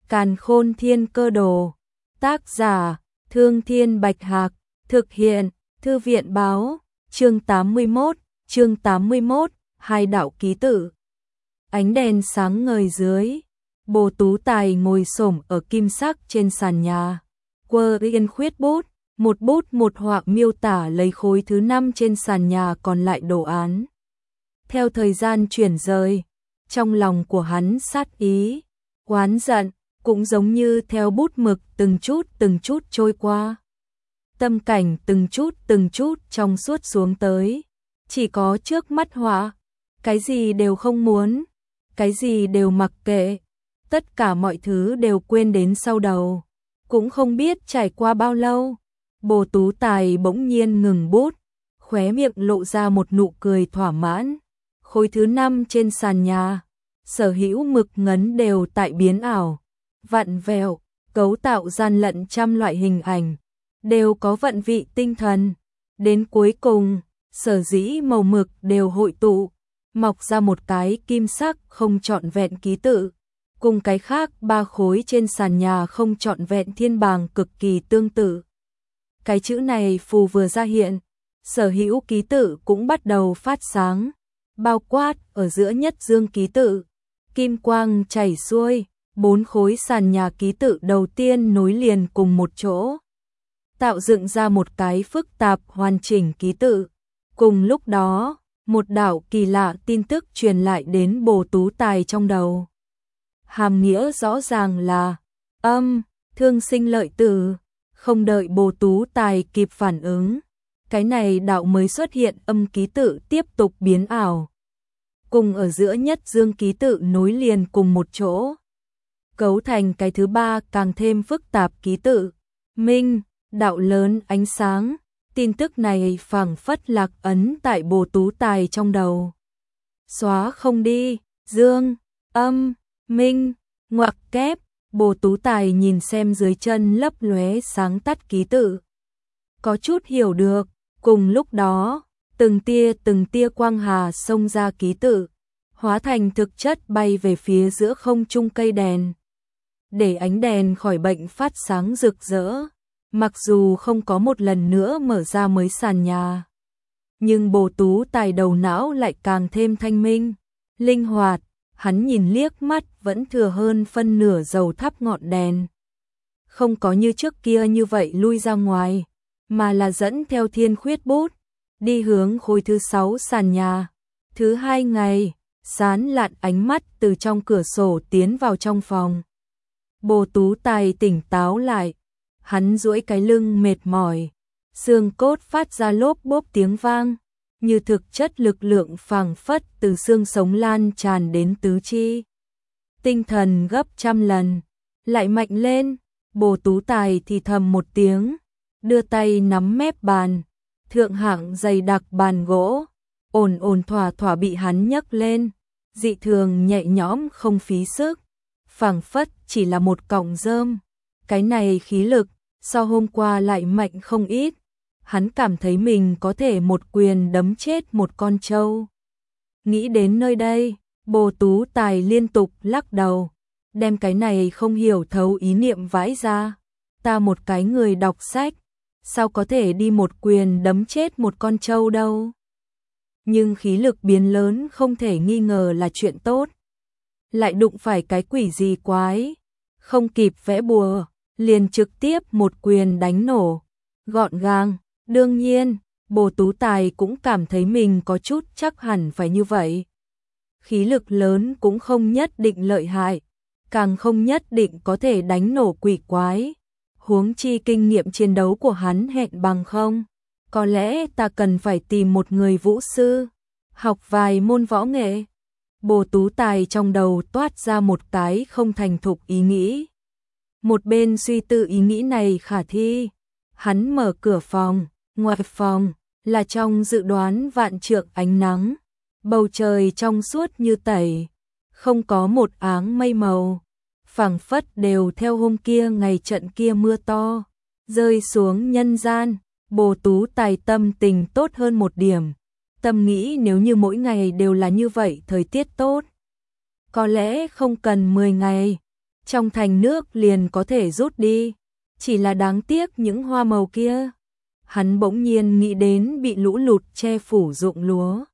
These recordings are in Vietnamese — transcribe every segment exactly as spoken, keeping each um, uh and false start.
Càn Khôn Thiên Cơ Đồ. Tác giả: Thương Thiên Bạch Hạc. Thực hiện: Thư viện báo. Chương tám mươi mốt, chương tám mươi mốt, hai đạo ký tự. Ánh đèn sáng ngời dưới, Bồ Tú Tài ngồi xổm ở kim sắc trên sàn nhà, quơ yên khuyết bút, một bút một họa miêu tả lấy khối thứ năm trên sàn nhà còn lại đồ án. Theo thời gian chuyển rời, trong lòng của hắn sát ý, oán giận, cũng giống như theo bút mực từng chút từng chút trôi qua. Tâm cảnh từng chút từng chút trong suốt xuống tới, chỉ có trước mắt họa, cái gì đều không muốn, cái gì đều mặc kệ, tất cả mọi thứ đều quên đến sau đầu. Cũng không biết trải qua bao lâu, Bồ Tú Tài bỗng nhiên ngừng bút, khóe miệng lộ ra một nụ cười thỏa mãn. Khối thứ năm trên sàn nhà, sở hữu mực ngấn đều tại biến ảo, vặn vẹo, cấu tạo gian lận trăm loại hình ảnh, đều có vận vị tinh thần. Đến cuối cùng, sở dĩ màu mực đều hội tụ, mọc ra một cái kim sắc không trọn vẹn ký tự, cùng cái khác ba khối trên sàn nhà không trọn vẹn thiên bàng cực kỳ tương tự. Cái chữ này phù vừa ra hiện, sở hữu ký tự cũng bắt đầu phát sáng, bao quát ở giữa nhất dương ký tự, kim quang chảy xuôi, bốn khối sàn nhà ký tự đầu tiên nối liền cùng một chỗ, tạo dựng ra một cái phức tạp hoàn chỉnh ký tự. Cùng lúc đó, một đạo kỳ lạ tin tức truyền lại đến Bồ Tú Tài trong đầu. Hàm nghĩa rõ ràng là âm, thương sinh lợi tử. Không đợi Bồ Tú Tài kịp phản ứng, cái này đạo mới xuất hiện âm ký tự tiếp tục biến ảo, cùng ở giữa nhất dương ký tự nối liền cùng một chỗ, cấu thành cái thứ ba càng thêm phức tạp ký tự. Minh, đạo lớn ánh sáng. Tin tức này phảng phất lạc ấn tại Bồ Tú Tài trong đầu, xóa không đi. Dương, âm, minh, ngoặc kép. Bồ Tú Tài nhìn xem dưới chân lấp lóe sáng tắt ký tự, có chút hiểu được. Cùng lúc đó, từng tia từng tia quang hà xông ra ký tự, hóa thành thực chất bay về phía giữa không trung cây đèn, để ánh đèn khỏi bệnh phát sáng rực rỡ. Mặc dù không có một lần nữa mở ra mới sàn nhà, nhưng Bồ Tú Tài đầu não lại càng thêm thanh minh, linh hoạt. Hắn nhìn liếc mắt vẫn thừa hơn phân nửa dầu thắp ngọn đèn. Không có như trước kia như vậy lui ra ngoài, mà là dẫn theo thiên khuyết bút, đi hướng khối thứ sáu sàn nhà. Thứ hai ngày, sán lạn ánh mắt từ trong cửa sổ tiến vào trong phòng. Bồ Tú Tài tỉnh táo lại, hắn duỗi cái lưng mệt mỏi, xương cốt phát ra lốp bốp tiếng vang, như thực chất lực lượng phảng phất từ xương sống lan tràn đến tứ chi. Tinh thần gấp trăm lần, lại mạnh lên. Bồ Tú Tài thì thầm một tiếng, đưa tay nắm mép bàn, thượng hạng dày đặc bàn gỗ, ổn ổn thỏa thỏa bị hắn nhấc lên, dị thường nhẹ nhõm không phí sức, phảng phất chỉ là một cọng rơm. Cái này khí lực, so hôm qua lại mạnh không ít. Hắn cảm thấy mình có thể một quyền đấm chết một con trâu. Nghĩ đến nơi đây, Bồ Tú Tài liên tục lắc đầu, đem cái này không hiểu thấu ý niệm vãi ra. Ta một cái người đọc sách, sao có thể đi một quyền đấm chết một con trâu đâu. Nhưng khí lực biến lớn không thể nghi ngờ là chuyện tốt. Lại đụng phải cái quỷ gì quái, không kịp vẽ bùa, liền trực tiếp một quyền đánh nổ, gọn gàng. Đương nhiên, Bồ Tú Tài cũng cảm thấy mình có chút chắc hẳn phải như vậy. Khí lực lớn cũng không nhất định lợi hại, càng không nhất định có thể đánh nổ quỷ quái. Huống chi kinh nghiệm chiến đấu của hắn hẹn bằng không. Có lẽ ta cần phải tìm một người vũ sư, học vài môn võ nghệ. Bồ Tú Tài trong đầu toát ra một cái không thành thục ý nghĩ. Một bên suy tư ý nghĩ này khả thi, hắn mở cửa phòng. Ngoài phòng là trong dự đoán vạn trượng ánh nắng, bầu trời trong suốt như tẩy, không có một áng mây màu, phảng phất đều theo hôm kia ngày trận kia mưa to rơi xuống nhân gian. Bồ Tú Tài tâm tình tốt hơn một điểm, tâm nghĩ nếu như mỗi ngày đều là như vậy thời tiết tốt, có lẽ không cần mười ngày, trong thành nước liền có thể rút đi, chỉ là đáng tiếc những hoa màu kia. Hắn bỗng nhiên nghĩ đến bị lũ lụt che phủ ruộng lúa.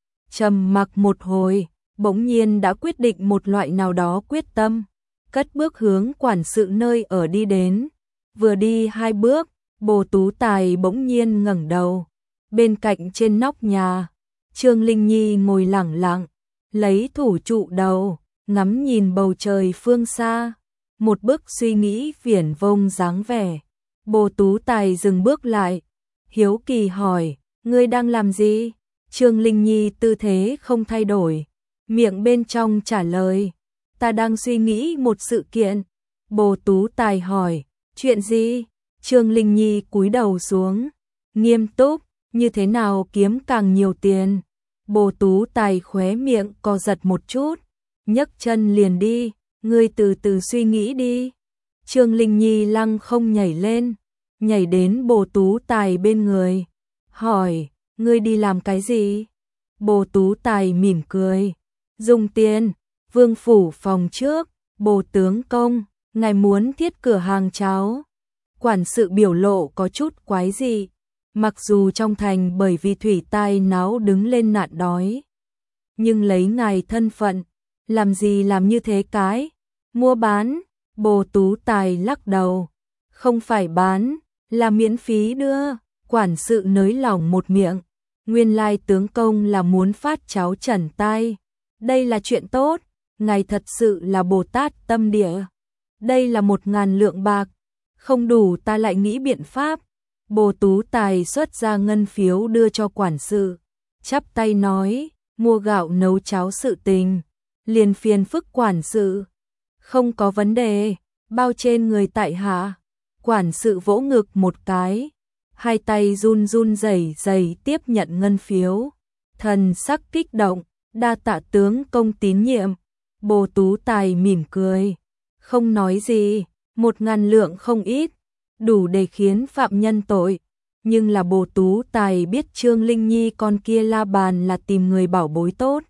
Trầm mặc một hồi, bỗng nhiên đã quyết định một loại nào đó quyết tâm, cất bước hướng quản sự nơi ở đi đến. Vừa đi hai bước, Bồ Tú Tài bỗng nhiên ngẩng đầu. Bên cạnh trên nóc nhà, Trương Linh Nhi ngồi lẳng lặng, lấy thủ trụ đầu, ngắm nhìn bầu trời phương xa, một bức suy nghĩ viển vông dáng vẻ. Bồ Tú Tài dừng bước lại, hiếu kỳ hỏi, ngươi đang làm gì? Trương Linh Nhi tư thế không thay đổi, miệng bên trong trả lời, ta đang suy nghĩ một sự kiện. Bồ Tú Tài hỏi, chuyện gì? Trương Linh Nhi cúi đầu xuống, nghiêm túc, như thế nào kiếm càng nhiều tiền? Bồ Tú Tài khóe miệng co giật một chút, nhấc chân liền đi, ngươi từ từ suy nghĩ đi. Trương Linh Nhi lăng không nhảy lên, nhảy đến Bồ Tú Tài bên người, hỏi, ngươi đi làm cái gì? Bồ Tú Tài mỉm cười, dùng tiền, Vương phủ phòng trước, Bồ tướng công, ngài muốn thiết cửa hàng cháo. Quản sự biểu lộ có chút quái dị, mặc dù trong thành bởi vì thủy tai náo đứng lên nạn đói, nhưng lấy ngài thân phận, làm gì làm như thế cái? Mua bán? Bồ Tú Tài lắc đầu, không phải bán, là miễn phí đưa. Quản sự nới lỏng một miệng, nguyên lai tướng công là muốn phát cháo trần tai. Đây là chuyện tốt, ngài thật sự là Bồ Tát tâm địa. Đây là một ngàn lượng bạc, không đủ ta lại nghĩ biện pháp. Bồ Tú Tài xuất ra ngân phiếu đưa cho quản sự, chắp tay nói, mua gạo nấu cháo sự tình, liền phiền phức quản sự. Không có vấn đề, bao trên người tại hạ. Quản sự vỗ ngực một cái, hai tay run run rẩy rẩy tiếp nhận ngân phiếu, thần sắc kích động, đa tạ tướng công tín nhiệm. Bồ Tú Tài mỉm cười, không nói gì, một ngàn lượng không ít, đủ để khiến phạm nhân tội. Nhưng là Bồ Tú Tài biết Trương Linh Nhi con kia la bàn là tìm người bảo bối tốt.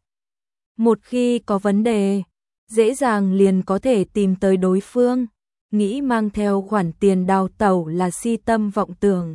Một khi có vấn đề, dễ dàng liền có thể tìm tới đối phương, nghĩ mang theo khoản tiền đào tẩu là si tâm vọng tưởng.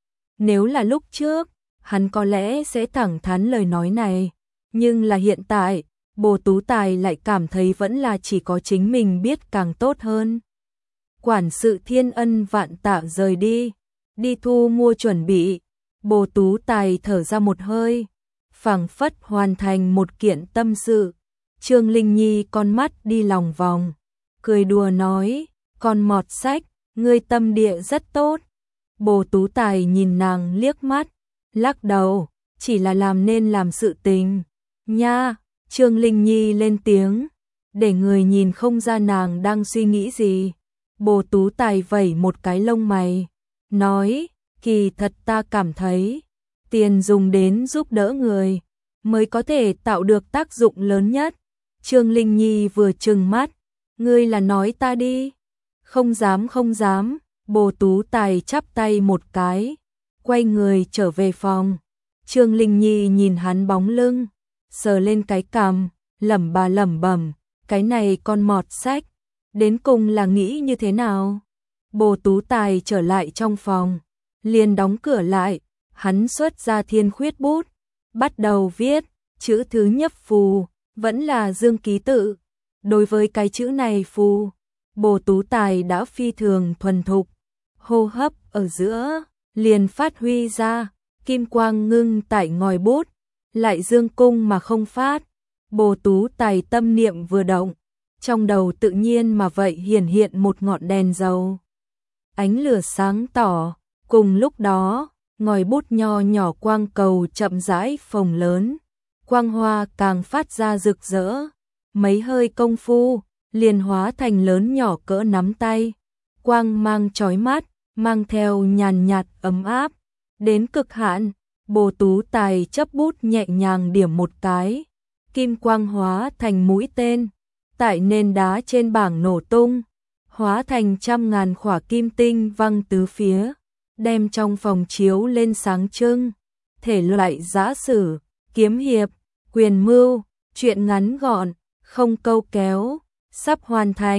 Nếu là lúc trước, hắn có lẽ sẽ thẳng thắn lời nói này, nhưng là hiện tại, Bồ Tú Tài lại cảm thấy vẫn là chỉ có chính mình biết càng tốt hơn. Quản sự thiên ân vạn tạ rời đi, đi thu mua chuẩn bị. Bồ Tú Tài thở ra một hơi, phảng phất hoàn thành một kiện tâm sự. Trương Linh Nhi con mắt đi lòng vòng, cười đùa nói, con mọt sách, ngươi tâm địa rất tốt. Bồ Tú Tài nhìn nàng liếc mắt, lắc đầu, chỉ là làm nên làm sự tình. Nha, Trương Linh Nhi lên tiếng, để người nhìn không ra nàng đang suy nghĩ gì. Bồ Tú Tài vẩy một cái lông mày, nói, kỳ thật ta cảm thấy, tiền dùng đến giúp đỡ người, mới có thể tạo được tác dụng lớn nhất. Trương Linh Nhi vừa trừng mắt, ngươi là nói ta đi. Không dám không dám, Bồ Tú Tài chắp tay một cái, quay người trở về phòng. Trương Linh Nhi nhìn hắn bóng lưng, sờ lên cái cằm, lẩm bà lẩm bẩm, cái này con mọt sách, đến cùng là nghĩ như thế nào? Bồ Tú Tài trở lại trong phòng, liền đóng cửa lại, hắn xuất ra thiên khuyết bút, bắt đầu viết, chữ thứ nhất phù, vẫn là dương ký tự. Đối với cái chữ này phù, Bồ Tú Tài đã phi thường thuần thục, hô hấp ở giữa, liền phát huy ra, kim quang ngưng tại ngòi bút, lại dương cung mà không phát. Bồ Tú Tài tâm niệm vừa động, trong đầu tự nhiên mà vậy hiển hiện một ngọn đèn dầu. Ánh lửa sáng tỏ, cùng lúc đó, ngòi bút nho nhỏ quang cầu chậm rãi phồng lớn, quang hoa càng phát ra rực rỡ, mấy hơi công phu, liền hóa thành lớn nhỏ cỡ nắm tay, quang mang chói mắt, mang theo nhàn nhạt ấm áp, đến cực hạn. Bồ Tú Tài chấp bút nhẹ nhàng điểm một cái, kim quang hóa thành mũi tên, tại nền đá trên bảng nổ tung, hóa thành trăm ngàn khỏa kim tinh văng tứ phía, đem trong phòng chiếu lên sáng trưng. Thể loại giã sử, kiếm hiệp, quyền mưu, truyện ngắn gọn, không câu kéo, sắp hoàn thành.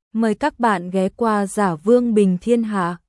Mời các bạn ghé qua Giả Vương Bình Thiên Hạ.